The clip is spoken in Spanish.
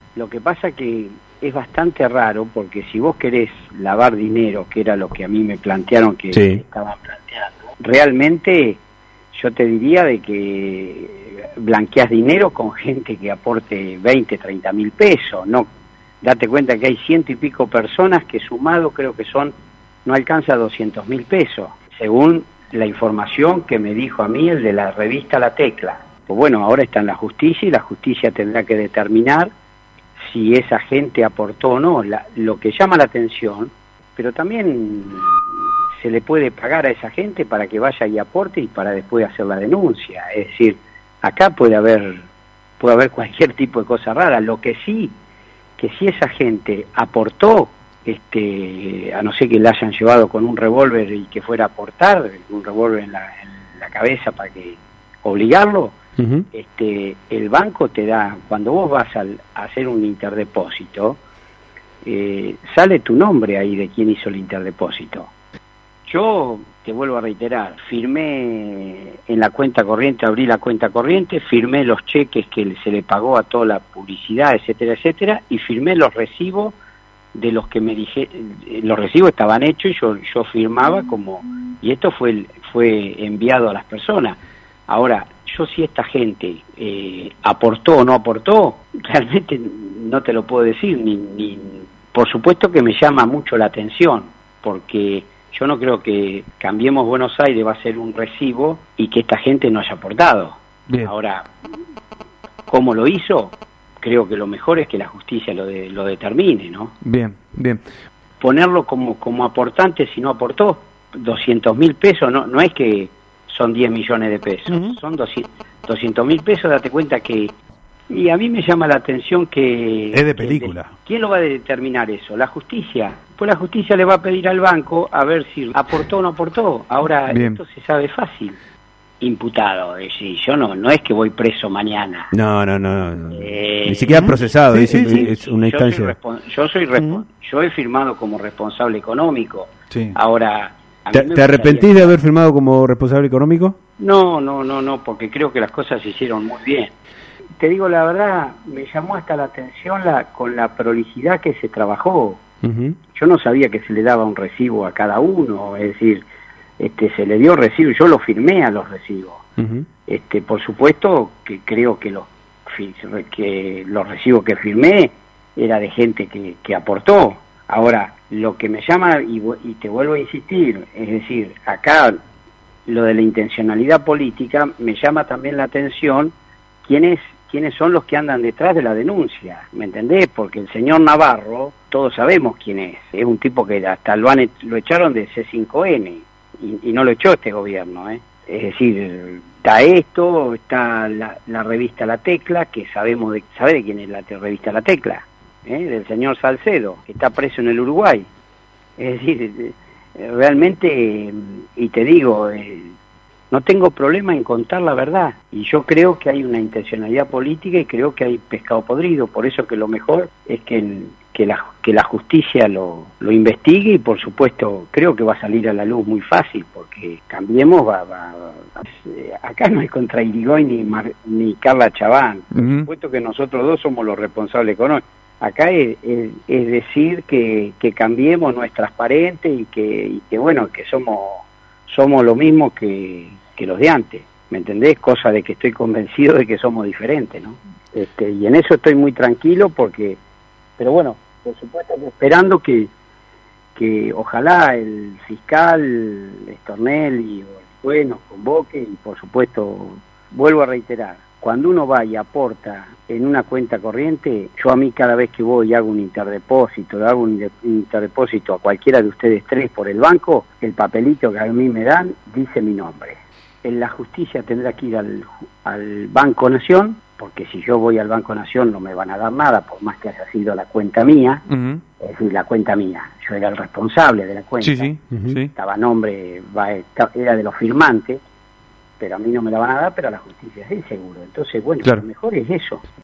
Lo que pasa que es bastante raro, porque si vos querés lavar dinero, que era lo que a mí me plantearon que estaban planteando, realmente yo te diría de que blanqueás dinero con gente que aporte 20, 30 mil pesos, no, date cuenta que hay 100 y pico personas que sumado creo que no alcanza 200 mil pesos, según la información que me dijo a mí el de la revista La Tecla. Pues bueno, ahora está en la justicia y la justicia tendrá que determinar si esa gente aportó o no. Lo que llama la atención, pero también se le puede pagar a esa gente para que vaya y aporte y para después hacer la denuncia. Es decir, acá puede haber cualquier tipo de cosa rara. Lo que sí, que si esa gente aportó, a no ser que la hayan llevado con un revólver y que fuera a aportar, un revólver en la cabeza para que obligarlo, el banco te da, cuando vos vas a hacer un interdepósito, sale tu nombre ahí de quién hizo el interdepósito. Yo te vuelvo a reiterar, firmé en la cuenta corriente, abrí la cuenta corriente, firmé los cheques que se le pagó a toda la publicidad, etcétera, etcétera, y firmé los recibos de los que me dije, los recibos estaban hechos y yo firmaba como, y esto fue enviado a las personas. Ahora, yo si esta gente aportó o no aportó, realmente no te lo puedo decir, ni por supuesto que me llama mucho la atención, porque yo no creo que Cambiemos Buenos Aires va a ser un recibo y que esta gente no haya aportado. Bien. Ahora, ¿cómo lo hizo? Creo que lo mejor es que la justicia lo determine, ¿no? Bien, bien. Ponerlo como aportante si no aportó 200 mil pesos, no es que son 10 millones de pesos, son 200 mil pesos, date cuenta que... Y a mí me llama la atención que... Es de película. ¿Quién lo va a determinar eso? ¿La justicia? Pues la justicia le va a pedir al banco a ver si aportó o no aportó. Ahora, bien, esto se sabe fácil. Imputado, es decir, yo no es que voy preso mañana. No. Ni siquiera procesado, es una instancia. Yo he firmado como responsable económico. Sí. Ahora... ¿Te arrepentís de haber firmado como responsable económico? No, porque creo que las cosas se hicieron muy bien. Te digo la verdad, me llamó hasta la atención con la prolijidad que se trabajó. Yo no sabía que se le daba un recibo a cada uno, es decir, se le dio recibo, yo lo firmé a los recibos. Por supuesto que creo que los recibos que firmé era de gente que aportó. Ahora, lo que me llama, y te vuelvo a insistir, es decir, acá lo de la intencionalidad política, me llama también la atención quiénes son los que andan detrás de la denuncia, ¿me entendés? Porque el señor Navarro, todos sabemos quién es un tipo que hasta lo echaron de C5N, y no lo echó este gobierno, Es decir, está la revista La Tecla, que ¿sabe de quién es la revista La Tecla? Del señor Salcedo, que está preso en el Uruguay. Es decir, realmente, y te digo, no tengo problema en contar la verdad, y yo creo que hay una intencionalidad política y creo que hay pescado podrido, por eso que lo mejor es que la justicia lo investigue, y por supuesto creo que va a salir a la luz muy fácil, porque Cambiemos acá no hay contra Irigoyen ni Carla Chaván, por supuesto que nosotros dos somos los responsables económicos. Acá es decir que Cambiemos no es transparente y que bueno, que somos lo mismo que los de antes, ¿me entendés? Cosa de que estoy convencido de que somos diferentes, ¿no? Y en eso estoy muy tranquilo pero bueno, por supuesto que esperando que ojalá el fiscal Estornell y el juez nos convoque, y por supuesto, vuelvo a reiterar, cuando uno va y aporta en una cuenta corriente, yo a mí cada vez que voy y hago un interdepósito, a cualquiera de ustedes tres por el banco, el papelito que a mí me dan dice mi nombre. En la justicia tendrá que ir al Banco Nación, porque si yo voy al Banco Nación no me van a dar nada, por más que haya sido la cuenta mía, es decir, la cuenta mía. Yo era el responsable de la cuenta, estaba a nombre, era de los firmantes, pero a mí no me la van a dar, pero a la justicia sí, seguro. Entonces, bueno, claro, lo mejor es eso.